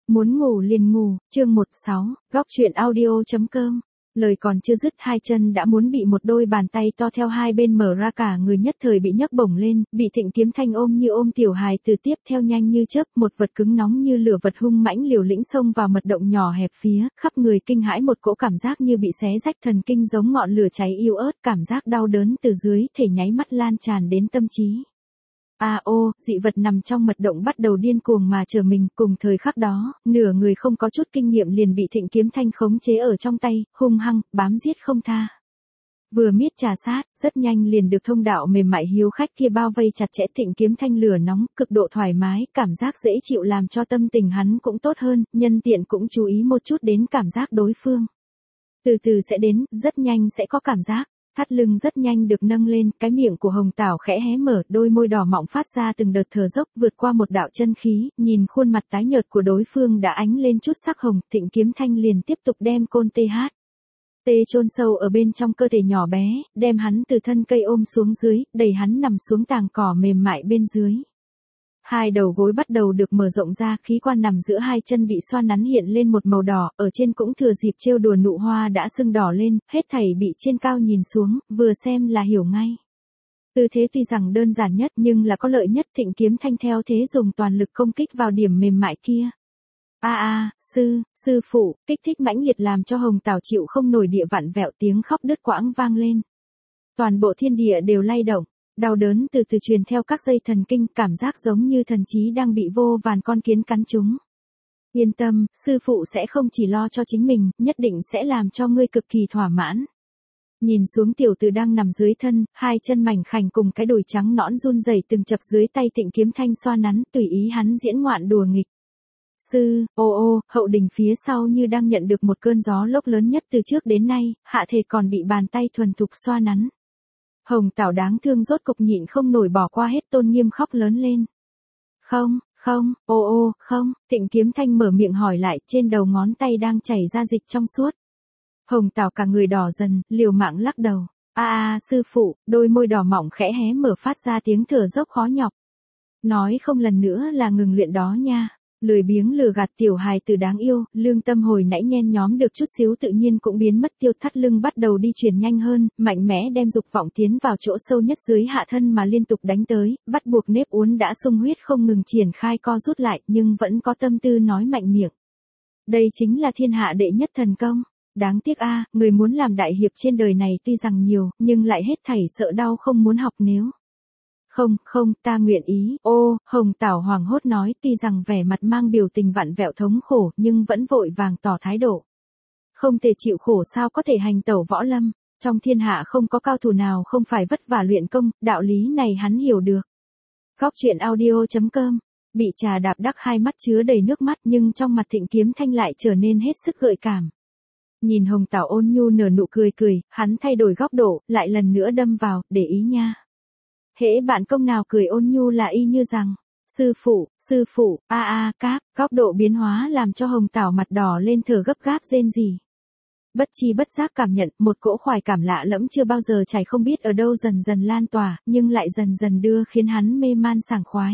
Muốn ngủ liền ngủ, chương 16, góc truyện audio.com. Lời còn chưa dứt, hai chân đã muốn bị một đôi bàn tay to theo hai bên mở ra, cả người nhất thời bị nhấc bổng lên, bị Thịnh Kiếm Thanh ôm như ôm tiểu hài từ, tiếp theo nhanh như chớp, một vật cứng nóng như lửa vật hung mãnh liều lĩnh xông vào mật động nhỏ hẹp phía, khắp người kinh hãi một cỗ cảm giác như bị xé rách thần kinh, giống ngọn lửa cháy yếu ớt, cảm giác đau đớn từ dưới thể nháy mắt lan tràn đến tâm trí. Dị vật nằm trong mật động bắt đầu điên cuồng mà trở mình, cùng thời khắc đó, nửa người không có chút kinh nghiệm liền bị Thịnh Kiếm Thanh khống chế ở trong tay, hung hăng, bám giết không tha. Vừa miết trà sát, rất nhanh liền được thông đạo mềm mại hiếu khách kia bao vây chặt chẽ. Thịnh Kiếm Thanh lửa nóng, cực độ thoải mái, cảm giác dễ chịu làm cho tâm tình hắn cũng tốt hơn, nhân tiện cũng chú ý một chút đến cảm giác đối phương. Từ từ sẽ đến, rất nhanh sẽ có cảm giác. Thắt lưng rất nhanh được nâng lên, cái miệng của Hồng Tảo khẽ hé mở, đôi môi đỏ mọng phát ra từng đợt thở dốc, vượt qua một đạo chân khí, nhìn khuôn mặt tái nhợt của đối phương đã ánh lên chút sắc hồng, Thịnh Kiếm Thanh liền tiếp tục đem côn THT chôn sâu ở bên trong cơ thể nhỏ bé, đem hắn từ thân cây ôm xuống dưới, đẩy hắn nằm xuống tàng cỏ mềm mại bên dưới. Hai đầu gối bắt đầu được mở rộng ra, khí quan nằm giữa hai chân bị xoa nắn hiện lên một màu đỏ, ở trên cũng thừa dịp trêu đùa nụ hoa đã sưng đỏ lên, hết thảy bị trên cao nhìn xuống, vừa xem là hiểu ngay. Tư thế tuy rằng đơn giản nhất nhưng là có lợi nhất, Thịnh Kiếm Thanh theo thế dùng toàn lực công kích vào điểm mềm mại kia. Sư phụ, kích thích mãnh liệt làm cho Hồng Tảo chịu không nổi, địa vặn vẹo, tiếng khóc đứt quãng vang lên. Toàn bộ thiên địa đều lay động. Đau đớn từ từ truyền theo các dây thần kinh, cảm giác giống như thần trí đang bị vô vàn con kiến cắn trúng. Yên tâm, sư phụ sẽ không chỉ lo cho chính mình, nhất định sẽ làm cho ngươi cực kỳ thỏa mãn. Nhìn xuống tiểu tử đang nằm dưới thân, hai chân mảnh khảnh cùng cái đùi trắng nõn run rẩy từng chập dưới tay Thịnh Kiếm Thanh xoa nắn, tùy ý hắn diễn ngoạn đùa nghịch. Hậu đình phía sau như đang nhận được một cơn gió lốc lớn nhất từ trước đến nay, hạ thể còn bị bàn tay thuần thục xoa nắn. Hồng Tảo đáng thương rốt cục nhịn không nổi bỏ qua hết tôn nghiêm khóc lớn lên. Không, Thịnh Kiếm Thanh mở miệng hỏi lại, trên đầu ngón tay đang chảy ra dịch trong suốt. Hồng Tảo cả người đỏ dần, liều mạng lắc đầu. Sư phụ, đôi môi đỏ mọng khẽ hé mở phát ra tiếng thở dốc khó nhọc. Nói không lần nữa là ngừng luyện đó nha. Lười biếng lừa gạt tiểu hài tử đáng yêu, lương tâm hồi nãy nhen nhóm được chút xíu tự nhiên cũng biến mất, tiêu thắt lưng bắt đầu đi chuyển nhanh hơn, mạnh mẽ đem dục vọng tiến vào chỗ sâu nhất dưới hạ thân mà liên tục đánh tới, bắt buộc nếp uốn đã sung huyết không ngừng triển khai co rút lại, nhưng vẫn có tâm tư nói mạnh miệng. Đây chính là thiên hạ đệ nhất thần công. Đáng tiếc người muốn làm đại hiệp trên đời này tuy rằng nhiều, nhưng lại hết thảy sợ đau không muốn học nếu. Không, ta nguyện ý. Hồng Tảo hoảng hốt nói, tuy rằng vẻ mặt mang biểu tình vặn vẹo thống khổ, nhưng vẫn vội vàng tỏ thái độ. Không thể chịu khổ sao có thể hành tẩu võ lâm, trong thiên hạ không có cao thủ nào không phải vất vả luyện công, đạo lý này hắn hiểu được. Góc truyện audio.com, bị trà đạp đắc hai mắt chứa đầy nước mắt nhưng trong mặt Thịnh Kiếm Thanh lại trở nên hết sức gợi cảm. Nhìn Hồng Tảo ôn nhu nở nụ cười, hắn thay đổi góc độ, lại lần nữa đâm vào, để ý nha. Hễ bạn công nào cười ôn nhu là y như rằng, sư phụ, góc độ biến hóa làm cho Hồng Tảo mặt đỏ lên, thở gấp gáp rên rỉ. Bất chi bất giác cảm nhận một cỗ khoái cảm lạ lẫm chưa bao giờ trải không biết ở đâu dần dần lan tỏa, nhưng lại dần dần đưa khiến hắn mê man sảng khoái.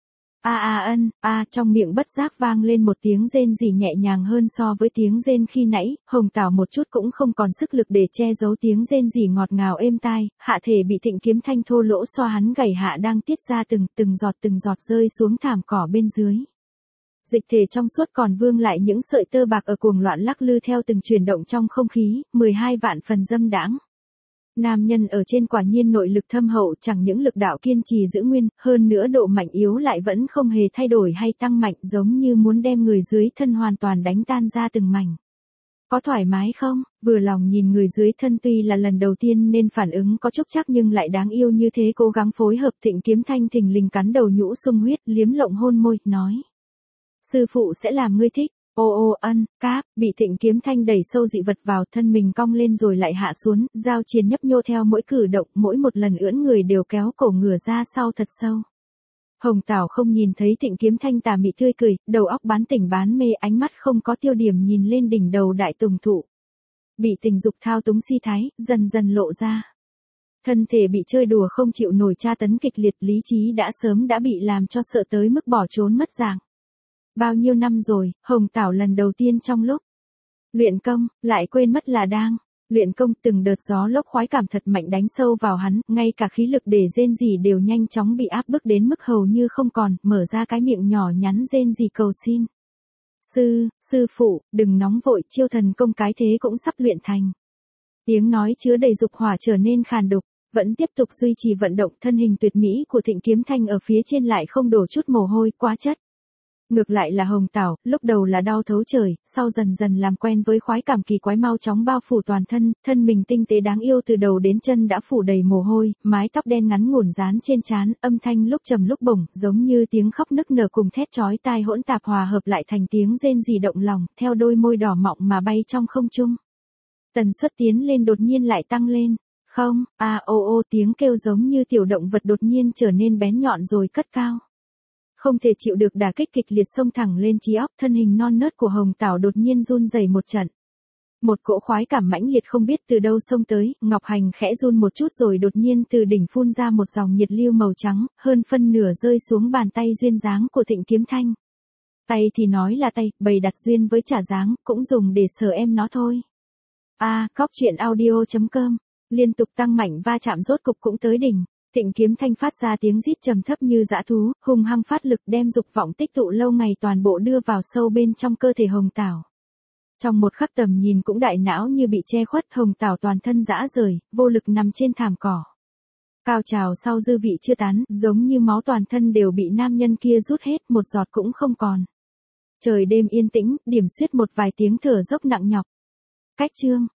Trong miệng bất giác vang lên một tiếng rên rỉ nhẹ nhàng hơn so với tiếng rên khi nãy, Hồng Tảo một chút cũng không còn sức lực để che giấu tiếng rên rỉ ngọt ngào êm tai, hạ thể bị Thịnh Kiếm Thanh thô lỗ xoa hắn gầy hạ đang tiết ra từng giọt rơi xuống thảm cỏ bên dưới. Dịch thể trong suốt còn vương lại những sợi tơ bạc ở cuồng loạn lắc lư theo từng chuyển động trong không khí, 12 vạn phần dâm đãng. Nam nhân ở trên quả nhiên nội lực thâm hậu, chẳng những lực đạo kiên trì giữ nguyên, hơn nữa độ mạnh yếu lại vẫn không hề thay đổi hay tăng mạnh, giống như muốn đem người dưới thân hoàn toàn đánh tan ra từng mảnh. Có thoải mái không? Vừa lòng nhìn người dưới thân, tuy là lần đầu tiên nên phản ứng có chút chắc nhưng lại đáng yêu như thế, cố gắng phối hợp. Thịnh Kiếm Thanh thình lình cắn đầu nhũ sung huyết, liếm lộng hôn môi, nói. Sư phụ sẽ làm ngươi thích. Bị Thịnh Kiếm Thanh đẩy sâu dị vật vào, thân mình cong lên rồi lại hạ xuống, dao chiên nhấp nhô theo mỗi cử động, mỗi một lần ưỡn người đều kéo cổ ngửa ra sau thật sâu. Hồng Tảo không nhìn thấy Thịnh Kiếm Thanh tà mị tươi cười, đầu óc bán tỉnh bán mê, ánh mắt không có tiêu điểm nhìn lên đỉnh đầu đại tùng thụ. Bị tình dục thao túng si thái, dần dần lộ ra. Thân thể bị chơi đùa không chịu nổi tra tấn kịch liệt, lý trí đã sớm đã bị làm cho sợ tới mức bỏ trốn mất dạng. Bao nhiêu năm rồi, Hồng Tảo lần đầu tiên trong lúc luyện công, lại quên mất là đang luyện công. Từng đợt gió lốc khoái cảm thật mạnh đánh sâu vào hắn, ngay cả khí lực để rên rỉ đều nhanh chóng bị áp bức đến mức hầu như không còn, mở ra cái miệng nhỏ nhắn rên rỉ cầu xin. Sư phụ, đừng nóng vội, chiêu thần công cái thế cũng sắp luyện thành. Tiếng nói chứa đầy dục hỏa trở nên khàn đục, vẫn tiếp tục duy trì vận động. Thân hình tuyệt mỹ của Thịnh Kiếm Thanh ở phía trên lại không đổ chút mồ hôi, quá chất. Ngược lại là Hồng Tảo, lúc đầu là đau thấu trời, sau dần dần làm quen với khoái cảm kỳ quái mau chóng bao phủ toàn thân, thân mình tinh tế đáng yêu từ đầu đến chân đã phủ đầy mồ hôi, mái tóc đen ngắn ngủn dán trên trán, âm thanh lúc trầm lúc bổng, giống như tiếng khóc nức nở cùng thét chói tai hỗn tạp hòa hợp lại thành tiếng rên rỉ động lòng, theo đôi môi đỏ mọng mà bay trong không trung. Tần suất tiến lên đột nhiên lại tăng lên. Không, ô tiếng kêu giống như tiểu động vật đột nhiên trở nên bén nhọn rồi cất cao. Không thể chịu được đả kích kịch liệt xông thẳng lên trí óc, thân hình non nớt của Hồng Tảo đột nhiên run rẩy một trận. Một cỗ khoái cảm mãnh liệt không biết từ đâu xông tới, Ngọc Hành khẽ run một chút rồi đột nhiên từ đỉnh phun ra một dòng nhiệt lưu màu trắng, hơn phân nửa rơi xuống bàn tay duyên dáng của Thịnh Kiếm Thanh. Tay thì nói là tay, bày đặt duyên với trả dáng, cũng dùng để sờ em nó thôi. Cóc truyện audio.com, liên tục tăng mạnh va chạm rốt cục cũng tới đỉnh. Thịnh Kiếm Thanh phát ra tiếng rít trầm thấp như dã thú, hung hăng phát lực đem dục vọng tích tụ lâu ngày toàn bộ đưa vào sâu bên trong cơ thể Hồng Tảo. Trong một khắc tầm nhìn cũng đại não như bị che khuất, Hồng Tảo toàn thân rã rời, vô lực nằm trên thảm cỏ. Cao trào sau dư vị chưa tán, giống như máu toàn thân đều bị nam nhân kia rút hết, một giọt cũng không còn. Trời đêm yên tĩnh, điểm xuyết một vài tiếng thở dốc nặng nhọc. Cách chương